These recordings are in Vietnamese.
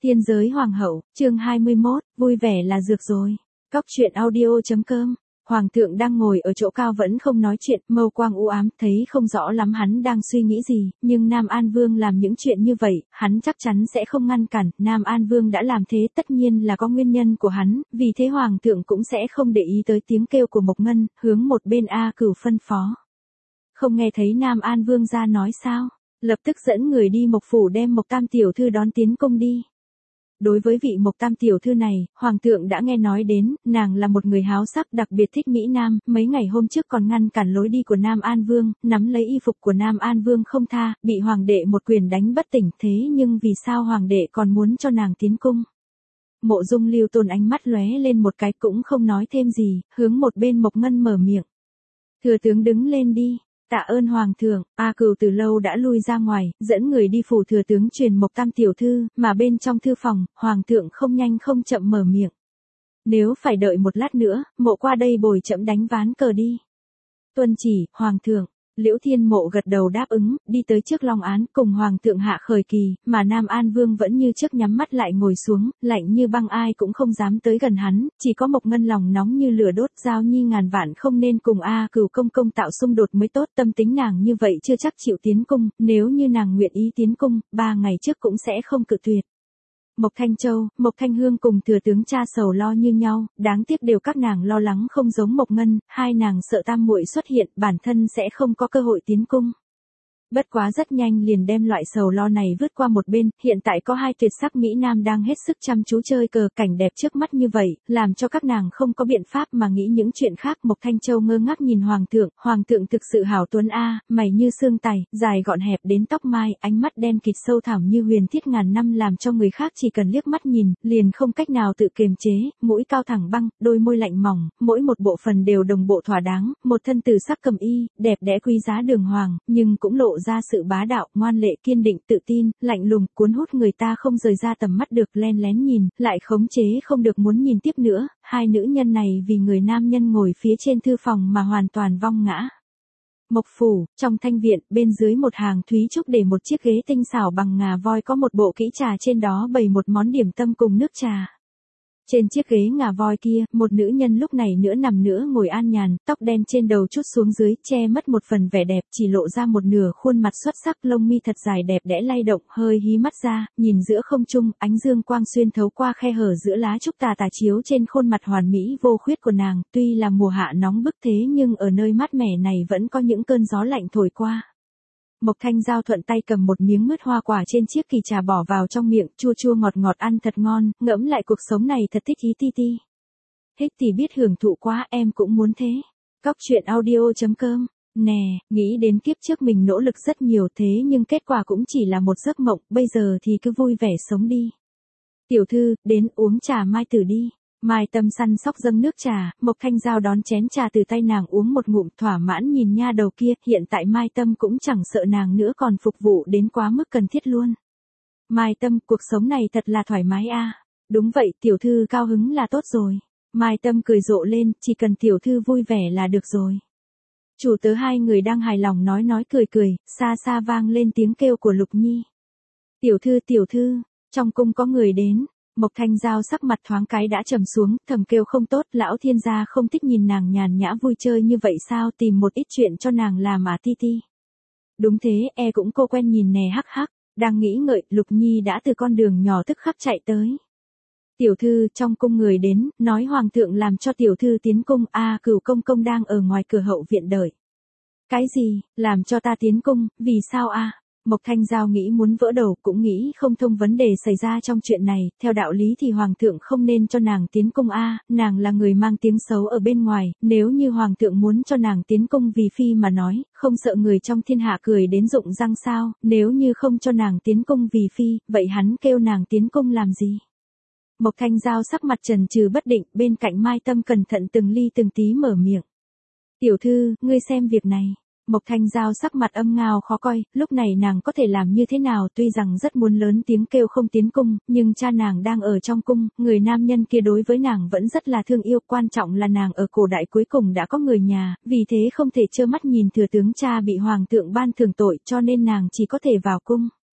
Tiên giới hoàng hậu, chương 21, vui vẻ là dược rồi. Cóc truyện audio.com. Hoàng thượng đang ngồi ở chỗ cao vẫn không nói chuyện, mâu quang u ám, thấy không rõ lắm hắn đang suy nghĩ gì, nhưng Nam An Vương làm những chuyện như vậy, hắn chắc chắn sẽ không ngăn cản, Nam An Vương đã làm thế tất nhiên là có nguyên nhân của hắn, vì thế Hoàng thượng cũng sẽ không để ý tới tiếng kêu của Mộc Ngân, hướng một bên A Cửu phân phó. Không nghe thấy Nam An Vương ra nói sao, lập tức dẫn người đi Mộc Phủ đem Mộc Tam Tiểu Thư đón tiến cung đi. Đối với vị Mộc Tam Tiểu Thư này, Hoàng thượng đã nghe nói đến, nàng là một người háo sắc đặc biệt thích Mỹ Nam, mấy ngày hôm trước còn ngăn cản lối đi của Nam An Vương, nắm lấy y phục của Nam An Vương không tha, bị Hoàng đệ một quyền đánh bất tỉnh, thế nhưng vì sao Hoàng đệ còn muốn cho nàng tiến cung? Mộ Dung Lưu Tôn ánh mắt lóe lên một cái cũng không nói thêm gì, hướng một bên Mộc Ngân mở miệng. Thừa tướng đứng lên đi. Tạ ơn Hoàng thượng, A Cửu từ lâu đã lui ra ngoài, dẫn người đi phủ thừa tướng truyền Mộc Tam Tiểu Thư, mà bên trong thư phòng, Hoàng thượng không nhanh không chậm mở miệng. Nếu phải đợi một lát nữa, mộ qua đây bồi chậm đánh ván cờ đi. Tuân chỉ, Hoàng thượng. Liễu Thiên Mộ gật đầu đáp ứng, đi tới trước long án cùng Hoàng thượng hạ khởi kỳ, mà Nam An Vương vẫn như trước nhắm mắt lại ngồi xuống, lạnh như băng ai cũng không dám tới gần hắn, chỉ có Mộc Ngân lòng nóng như lửa đốt. Giao Nhi ngàn vạn không nên cùng A Cửu công công tạo xung đột mới tốt, tâm tính nàng như vậy chưa chắc chịu tiến cung, nếu như nàng nguyện ý tiến cung, 3 ngày trước cũng sẽ không cự tuyệt. Mộc Thanh Châu, Mộc Thanh Hương cùng thừa tướng cha sầu lo như nhau, đáng tiếc đều các nàng lo lắng không giống Mộc Ngân, hai nàng sợ tam muội xuất hiện, bản thân sẽ không có cơ hội tiến cung. Bất quá rất nhanh liền đem loại sầu lo này vứt qua một bên, hiện tại có hai tuyệt sắc Mỹ Nam đang hết sức chăm chú chơi cờ, cảnh đẹp trước mắt như vậy, làm cho các nàng không có biện pháp mà nghĩ những chuyện khác. Mộc Thanh Châu ngơ ngác nhìn Hoàng thượng thực sự hảo tuấn a, mày như xương tài, dài gọn hẹp đến tóc mai, ánh mắt đen kịt sâu thẳm như huyền thiết ngàn năm làm cho người khác chỉ cần liếc mắt nhìn, liền không cách nào tự kiềm chế, mũi cao thẳng băng, đôi môi lạnh mỏng, mỗi một bộ phận đều đồng bộ thỏa đáng, một thân từ sắc cẩm y, đẹp đẽ quý giá đường hoàng, nhưng cũng lộ ra sự bá đạo, ngoan lệ, kiên định, tự tin, lạnh lùng, cuốn hút người ta không rời ra tầm mắt được, len lén nhìn, lại khống chế không được muốn nhìn tiếp nữa. Hai nữ nhân này vì người nam nhân ngồi phía trên thư phòng mà hoàn toàn vong ngã. Mộc Phủ, trong thanh viện, bên dưới một hàng thúy trúc để một chiếc ghế tinh xảo bằng ngà voi, có một bộ kỹ trà, trên đó bày một món điểm tâm cùng nước trà. Trên chiếc ghế ngà voi kia, một nữ nhân lúc này nữa nằm nữa ngồi an nhàn, tóc đen trên đầu trút xuống dưới, che mất một phần vẻ đẹp, chỉ lộ ra một nửa khuôn mặt xuất sắc, lông mi thật dài đẹp đẽ lay động, hơi hí mắt ra, nhìn giữa không trung, ánh dương quang xuyên thấu qua khe hở giữa lá trúc tà chiếu trên khuôn mặt hoàn mỹ vô khuyết của nàng, tuy là mùa hạ nóng bức thế nhưng ở nơi mát mẻ này vẫn có những cơn gió lạnh thổi qua. Mộc Thanh Giao thuận tay cầm một miếng mứt hoa quả trên chiếc kỳ trà bỏ vào trong miệng, chua chua ngọt ngọt ăn thật ngon, ngẫm lại cuộc sống này thật thích ý ti ti. Thích thì biết hưởng thụ quá, em cũng muốn thế. Cóc truyện audio.com. Nè, nghĩ đến kiếp trước mình nỗ lực rất nhiều thế nhưng kết quả cũng chỉ là một giấc mộng, bây giờ thì cứ vui vẻ sống đi. Tiểu thư, đến uống trà Mai Tử đi. Mai Tâm săn sóc dâng nước trà, Mộc Thanh Giao đón chén trà từ tay nàng uống một ngụm, thỏa mãn nhìn nha đầu kia, hiện tại Mai Tâm cũng chẳng sợ nàng nữa, còn phục vụ đến quá mức cần thiết luôn. Mai Tâm, cuộc sống này thật là thoải mái a. Đúng vậy, tiểu thư cao hứng là tốt rồi. Mai Tâm cười rộ lên, chỉ cần tiểu thư vui vẻ là được rồi. Chủ tớ hai người đang hài lòng nói cười, xa xa vang lên tiếng kêu của Lục Nhi. Tiểu thư, trong cung có người đến. Mộc Thanh Giao sắc mặt thoáng cái đã trầm xuống, thầm kêu không tốt, lão thiên gia không thích nhìn nàng nhàn nhã vui chơi như vậy sao, tìm một ít chuyện cho nàng làm à ti ti. Đúng thế, cũng cô quen nhìn nè hắc hắc, đang nghĩ ngợi, Lục Nhi đã từ con đường nhỏ tức khắc chạy tới. Tiểu thư, trong cung người đến, nói Hoàng thượng làm cho tiểu thư tiến cung, A Cửu công công đang ở ngoài cửa hậu viện đợi. Cái gì, làm cho ta tiến cung, vì sao a? Mộc Thanh Giao nghĩ muốn vỡ đầu, cũng nghĩ không thông vấn đề xảy ra trong chuyện này, theo đạo lý thì Hoàng thượng không nên cho nàng tiến cung a, nàng là người mang tiếng xấu ở bên ngoài, nếu như Hoàng thượng muốn cho nàng tiến cung vì phi mà nói, không sợ người trong thiên hạ cười đến rụng răng sao, nếu như không cho nàng tiến cung vì phi, vậy hắn kêu nàng tiến cung làm gì? Mộc Thanh Giao sắc mặt chần chừ bất định, bên cạnh Mai Tâm cẩn thận từng ly từng tí mở miệng. Tiểu thư, ngươi xem việc này. Mộc Thanh Giao sắc mặt âm ngao khó coi, lúc này nàng có thể làm như thế nào, tuy rằng rất muốn lớn tiếng kêu không tiến cung, nhưng cha nàng đang ở trong cung, người nam nhân kia đối với nàng vẫn rất là thương yêu, quan trọng là nàng ở cổ đại cuối cùng đã có người nhà, vì thế không thể trơ mắt nhìn thừa tướng cha bị Hoàng thượng ban thưởng tội, cho nên nàng chỉ có thể vào cung.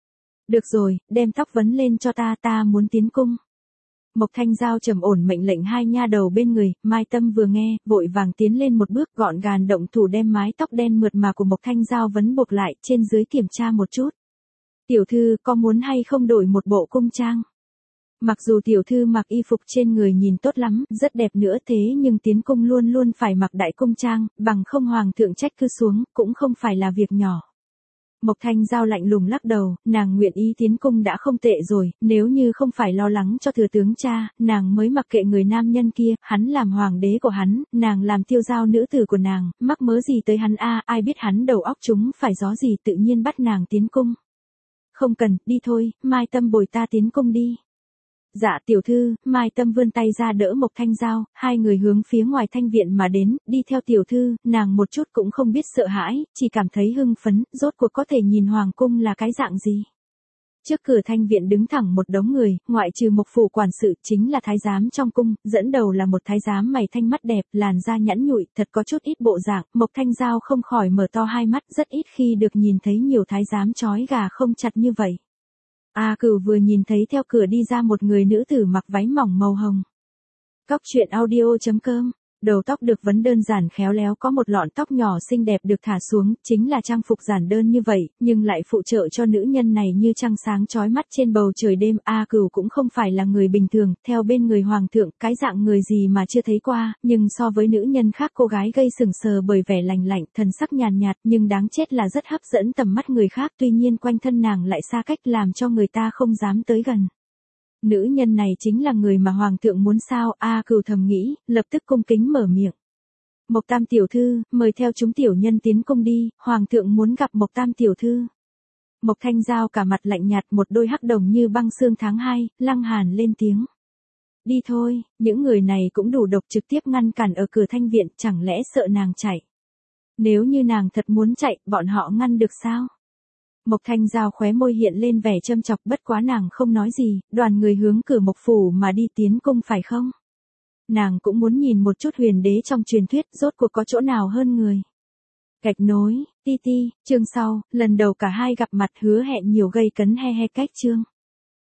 Được rồi, đem tóc vấn lên cho ta muốn tiến cung. Mộc Thanh Giao trầm ổn mệnh lệnh hai nha đầu bên người, Mai Tâm vừa nghe, vội vàng tiến lên một bước gọn gàng động thủ đem mái tóc đen mượt mà của Mộc Thanh Giao vấn buộc lại, trên dưới kiểm tra một chút. Tiểu thư, có muốn hay không đổi một bộ cung trang? Mặc dù tiểu thư mặc y phục trên người nhìn tốt lắm, rất đẹp nữa thế nhưng tiến cung luôn luôn phải mặc đại cung trang, bằng không hoàng thượng trách cứ xuống, cũng không phải là việc nhỏ. Mộc Thanh Giao lạnh lùng lắc đầu, nàng nguyện ý tiến cung đã không tệ rồi, nếu như không phải lo lắng cho thừa tướng cha, nàng mới mặc kệ người nam nhân kia, hắn làm hoàng đế của hắn, nàng làm tiêu giao nữ tử của nàng, mắc mớ gì tới hắn ai biết hắn đầu óc chúng phải gió gì tự nhiên bắt nàng tiến cung. Không cần, đi thôi, Mai Tâm bồi ta tiến cung đi. Dạ tiểu thư, Mai Tâm vươn tay ra đỡ Mộc Thanh Giao, hai người hướng phía ngoài thanh viện mà đến, đi theo tiểu thư, nàng một chút cũng không biết sợ hãi, chỉ cảm thấy hưng phấn, rốt cuộc có thể nhìn hoàng cung là cái dạng gì. Trước cửa thanh viện đứng thẳng một đống người, ngoại trừ Mộc phủ quản sự chính là thái giám trong cung, dẫn đầu là một thái giám mày thanh mắt đẹp, làn da nhẵn nhụi, thật có chút ít bộ dạng, Mộc Thanh Giao không khỏi mở to hai mắt, rất ít khi được nhìn thấy nhiều thái giám trói gà không chặt như vậy. A Cửu vừa nhìn thấy theo cửa đi ra một người nữ tử mặc váy mỏng màu hồng. Cóc truyện audio.com. Đầu tóc được vấn đơn giản khéo léo, có một lọn tóc nhỏ xinh đẹp được thả xuống, chính là trang phục giản đơn như vậy, nhưng lại phụ trợ cho nữ nhân này như trăng sáng chói mắt trên bầu trời đêm. A Cửu cũng không phải là người bình thường, theo bên người hoàng thượng, cái dạng người gì mà chưa thấy qua, nhưng so với nữ nhân khác cô gái gây sừng sờ bởi vẻ lành lạnh, thần sắc nhàn nhạt, nhưng đáng chết là rất hấp dẫn tầm mắt người khác, tuy nhiên quanh thân nàng lại xa cách làm cho người ta không dám tới gần. Nữ nhân này chính là người mà hoàng thượng muốn sao? A Cửu thầm nghĩ, lập tức cung kính mở miệng. Mộc Tam tiểu thư, mời theo chúng tiểu nhân tiến cung đi, hoàng thượng muốn gặp Mộc Tam tiểu thư. Mộc Thanh Giao cả mặt lạnh nhạt, một đôi hắc đồng như băng sương tháng 2, Lăng Hàn lên tiếng. Đi thôi, những người này cũng đủ độc, trực tiếp ngăn cản ở cửa thanh viện, chẳng lẽ sợ nàng chạy? Nếu như nàng thật muốn chạy, bọn họ ngăn được sao? Mộc Thanh Giao khóe môi hiện lên vẻ châm chọc, bất quá nàng không nói gì, đoàn người hướng cửa Mộc phủ mà đi tiến cung phải không? Nàng cũng muốn nhìn một chút huyền đế trong truyền thuyết, rốt cuộc có chỗ nào hơn người. Gạch nối, ti, chương sau, lần đầu cả hai gặp mặt hứa hẹn nhiều gây cấn he cách chương.